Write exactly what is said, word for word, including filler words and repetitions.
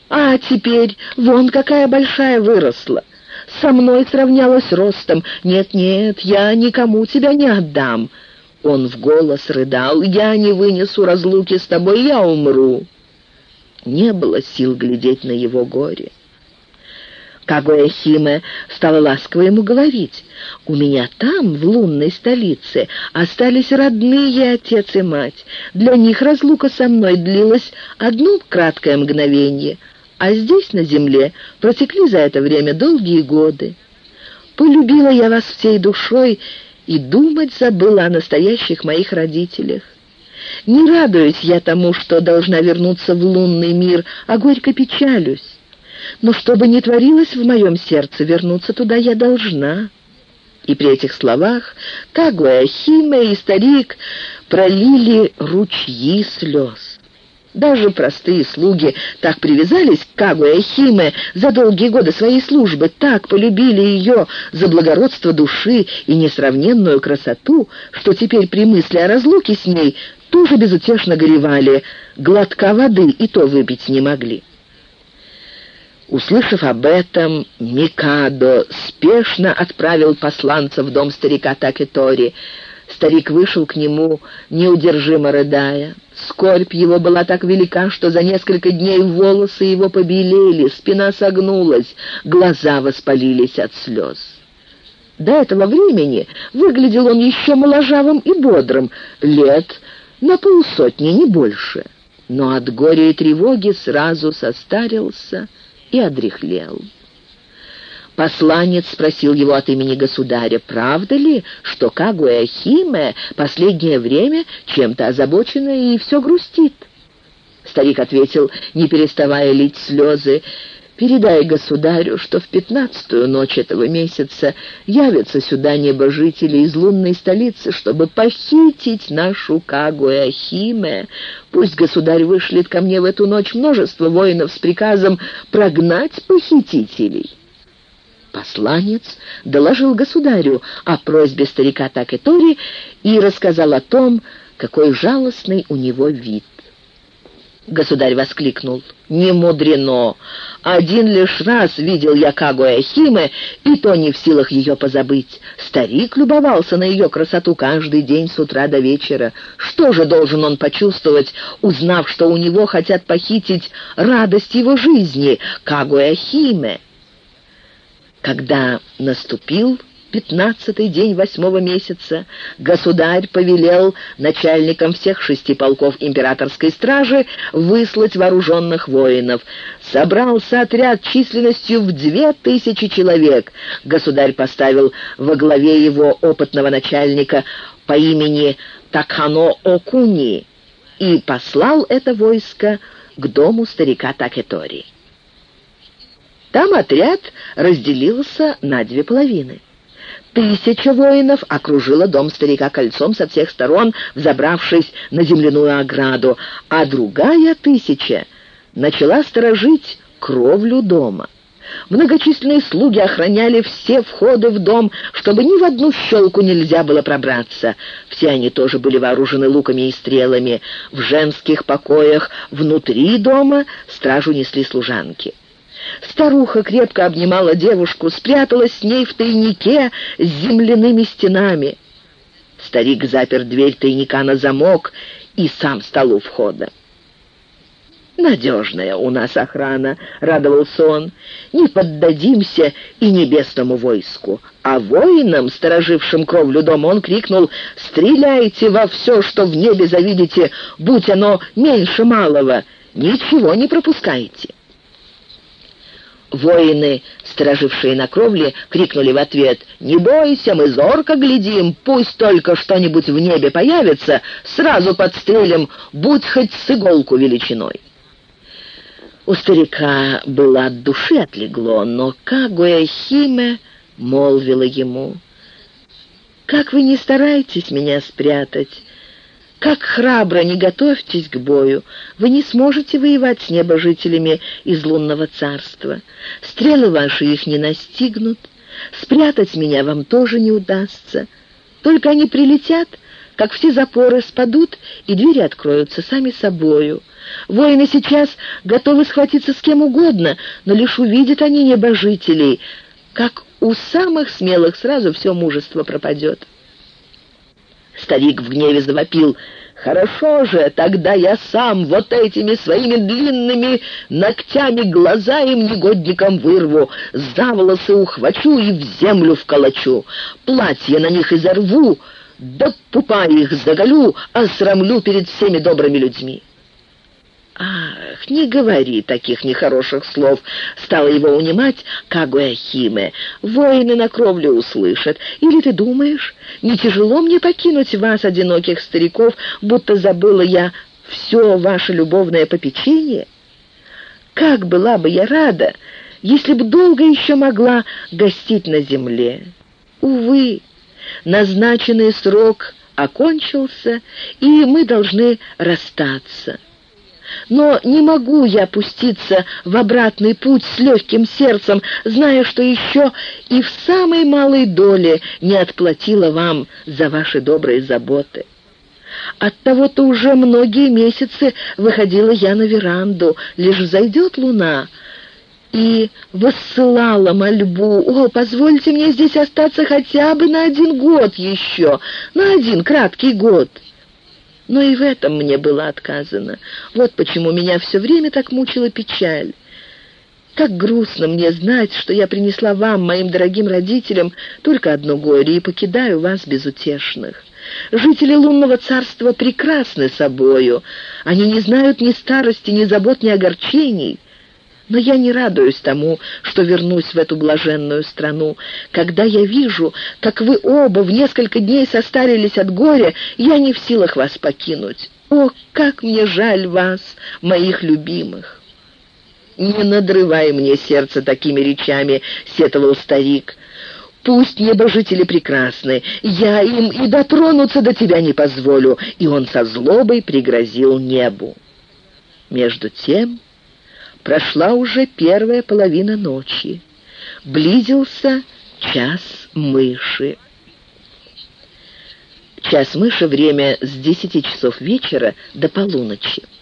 А теперь вон какая большая выросла. Со мной сравнялась ростом. Нет-нет, я никому тебя не отдам». Он в голос рыдал: «Я не вынесу разлуки с тобой, я умру». Не было сил глядеть на его горе. Кагуя-химе стала ласково ему говорить: «У меня там, в лунной столице, остались родные отец и мать. Для них разлука со мной длилась одно краткое мгновение, а здесь, на земле, протекли за это время долгие годы. Полюбила я вас всей душой и думать забыла о настоящих моих родителях. Не радуюсь я тому, что должна вернуться в лунный мир, а горько печалюсь. Но что бы ни творилось в моем сердце, вернуться туда я должна». И при этих словах Кагуя-химе и старик пролили ручьи слез. Даже простые слуги так привязались к Кагуя-химе за долгие годы своей службы, так полюбили ее за благородство души и несравненную красоту, что теперь при мысли о разлуке с ней тоже безутешно горевали, глотка воды и то выпить не могли. Услышав об этом, Микадо спешно отправил посланца в дом старика Такетори. Старик вышел к нему, неудержимо рыдая. Скорбь его была так велика, что за несколько дней волосы его побелели, спина согнулась, глаза воспалились от слез. До этого времени выглядел он еще моложавым и бодрым, лет на полсотни, не больше. Но от горя и тревоги сразу состарился и одряхлел. Посланец спросил его от имени государя, правда ли, что Кагуя-химе последнее время чем-то озабочена и все грустит. Старик ответил, не переставая лить слезы: «Передай государю, что в пятнадцатую ночь этого месяца явятся сюда небожители из лунной столицы, чтобы похитить нашу Кагуя-химе. Пусть государь вышлет ко мне в эту ночь множество воинов с приказом прогнать похитителей». Посланец доложил государю о просьбе старика Такетори и рассказал о том, какой жалостный у него вид. Государь воскликнул: «Не мудрено! Один лишь раз видел я Кагуя-химе, и то не в силах ее позабыть. Старик любовался на ее красоту каждый день с утра до вечера. Что же должен он почувствовать, узнав, что у него хотят похитить радость его жизни, Кагуя-химе?» Когда наступил пятнадцатый день восьмого месяца, государь повелел начальникам всех шести полков императорской стражи выслать вооруженных воинов. Собрался отряд численностью в две тысячи человек. Государь поставил во главе его опытного начальника по имени Такано Окуни и послал это войско к дому старика Такетори. Там отряд разделился на две половины. Тысяча воинов окружила дом старика кольцом со всех сторон, взобравшись на земляную ограду, а другая тысяча начала сторожить кровлю дома. Многочисленные слуги охраняли все входы в дом, чтобы ни в одну щелку нельзя было пробраться. Все они тоже были вооружены луками и стрелами. В женских покоях внутри дома стражу несли служанки. Старуха крепко обнимала девушку, спряталась с ней в тайнике с земляными стенами. Старик запер дверь тайника на замок и сам стал у входа. «Надежная у нас охрана», — радовался он, — «не поддадимся и небесному войску». А воинам, сторожившим кровлю дома, он крикнул: «Стреляйте во все, что в небе завидите, будь оно меньше малого, ничего не пропускайте». Воины, сторожившие на кровле, крикнули в ответ: «Не бойся, мы зорко глядим, пусть только что-нибудь в небе появится, сразу подстрелим, будь хоть с иголку величиной». У старика было от души отлегло, но Кагуя-химе молвила ему: «Как вы не стараетесь меня спрятать, как храбро не готовьтесь к бою, вы не сможете воевать с небожителями из лунного царства. Стрелы ваши их не настигнут, спрятать меня вам тоже не удастся. Только они прилетят, как все запоры спадут и двери откроются сами собою. Воины сейчас готовы схватиться с кем угодно, но лишь увидят они небожителей, как у самых смелых сразу все мужество пропадет. Старик в гневе завопил: «Хорошо же, тогда я сам вот этими своими длинными ногтями глаза им негодникам вырву, за волосы ухвачу и в землю вколочу, платье на них изорву, до пупа их заголю, осрамлю перед всеми добрыми людьми». «Ах, не говори таких нехороших слов», — стала его унимать Кагуя-Химе. «Воины на кровле услышат. Или ты думаешь, не тяжело мне покинуть вас, одиноких стариков, будто забыла я все ваше любовное попечение? Как была бы я рада, если б долго еще могла гостить на земле. Увы, назначенный срок окончился, и мы должны расстаться. Но не могу я пуститься в обратный путь с легким сердцем, зная, что еще и в самой малой доле не отплатила вам за ваши добрые заботы. Оттого-то уже многие месяцы выходила я на веранду, лишь взойдет луна, и воссылала мольбу: «О, позвольте мне здесь остаться хотя бы на один год еще, на один краткий год». Но и в этом мне было отказано. Вот почему меня все время так мучила печаль. Как грустно мне знать, что я принесла вам, моим дорогим родителям, только одно горе и покидаю вас безутешных. Жители лунного царства прекрасны собою. Они не знают ни старости, ни забот, ни огорчений. Но я не радуюсь тому, что вернусь в эту блаженную страну. Когда я вижу, как вы оба в несколько дней состарились от горя, я не в силах вас покинуть. О, как мне жаль вас, моих любимых!» «Не надрывай мне сердце такими речами», — сетовал старик. «Пусть небожители прекрасны, я им и дотронуться до тебя не позволю». И он со злобой пригрозил небу. Между тем прошла уже первая половина ночи. Близился час мыши. Час мыши — время с десяти часов вечера до полуночи.